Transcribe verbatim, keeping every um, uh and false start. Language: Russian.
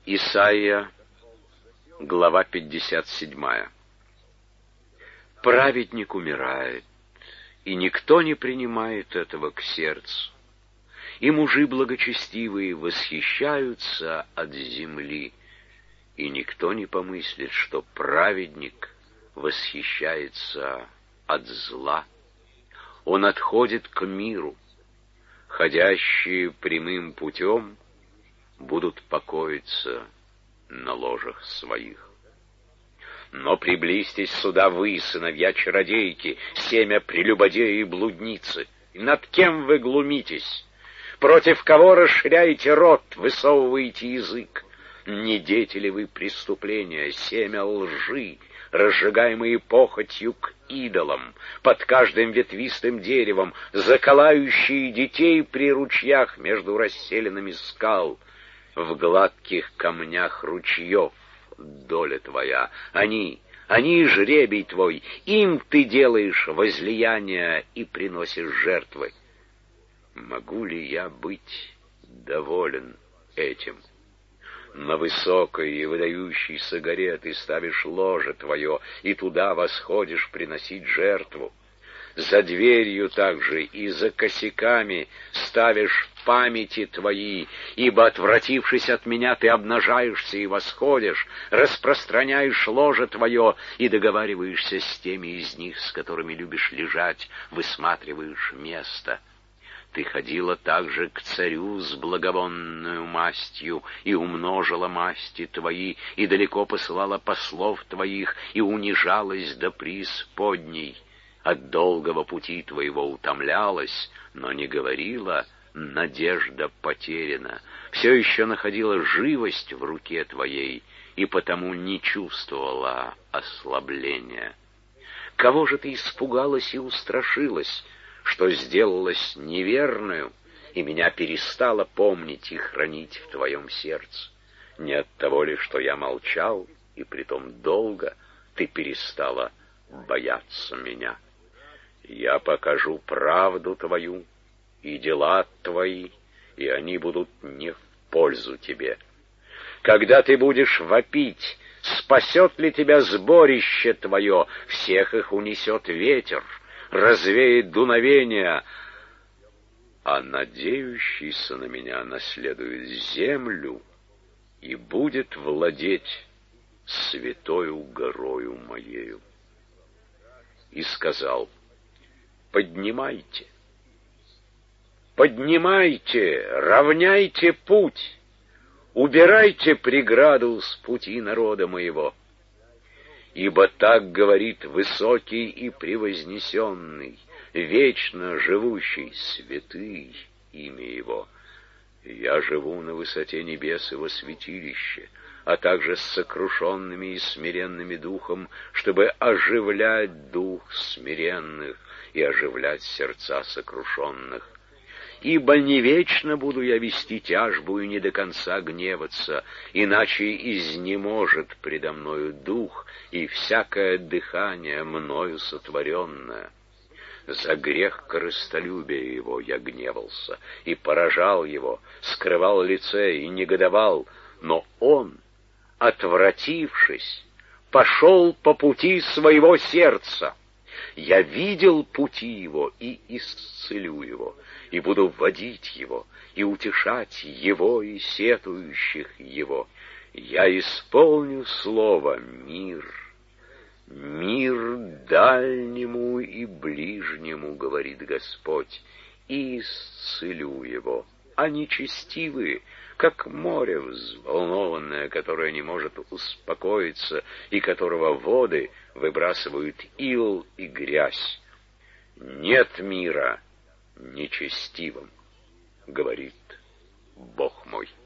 Исайя, глава пятьдесят семь. Праведник умирает, и никто не принимает этого к сердцу. И мужи благочестивые восхищаются от земли, и никто не помыслит, что праведник восхищается от зла. Он отходит к миру. Ходящие прямым путем будут покоиться на ложах своих. Но приблизьтесь сюда вы, сыновья чародейки, семя прелюбодея и блудницы. Над кем вы глумитесь? Против кого расширяете рот, высовываете язык? Не дети ли вы преступления, семя лжи, разжигаемые похотью к идолам, под каждым ветвистым деревом, заколающие детей при ручьях между расселенными скал, в гладких камнях ручьев доля твоя. Они, они жребий твой, им ты делаешь возлияния и приносишь жертвы. Могу ли я быть доволен этим? На высокой и выдающейся горе ты ставишь ложе твое, и туда восходишь приносить жертву. За дверью также и за косяками ставишь памяти твои, ибо, отвратившись от меня, ты обнажаешься и восходишь, распространяешь ложе твое и договариваешься с теми из них, с которыми любишь лежать, высматриваешь место. Ты ходила также к царю с благовонную мастью, и умножила масти твои, и далеко посылала послов твоих, и унижалась до преисподней. От долгого пути твоего утомлялась, но не говорила: надежда потеряна. Все еще находила живость в руке твоей, и потому не чувствовала ослабления. Кого же ты испугалась и устрашилась, что сделалась неверную, и меня перестала помнить и хранить в твоем сердце? Не от того ли, что я молчал, и притом долго, ты перестала бояться меня? Я покажу правду твою и дела твои, и они будут не в пользу тебе. Когда ты будешь вопить, спасет ли тебя сборище твое? Всех их унесет ветер, развеет дуновение, а надеющийся на меня наследует землю и будет владеть святою горою моею. И сказал: поднимайте, поднимайте, равняйте путь, убирайте преграду с пути народа моего. Ибо так говорит высокий и превознесенный, вечно живущий, святый имя его. Я живу на высоте небес и во святилище, а также с сокрушенными и смиренными духом, чтобы оживлять дух смиренных и оживлять сердца сокрушенных. Ибо не вечно буду я вести тяжбу и не до конца гневаться, иначе изнеможет предо мною дух и всякое дыхание мною сотворенное. За грех корыстолюбия его я гневался и поражал его, скрывал лице и негодовал, но он, отвратившись, пошел по пути своего сердца. Я видел пути его и исцелю его, и буду вводить его, и утешать его и сетующих его. Я исполню слово мир, мир дальнему и ближнему, говорит Господь, и исцелю его. А нечестивые, как море взволнованное, которое не может успокоиться, и которого воды выбрасывают ил и грязь. Нет мира нечестивым, говорит Бог мой.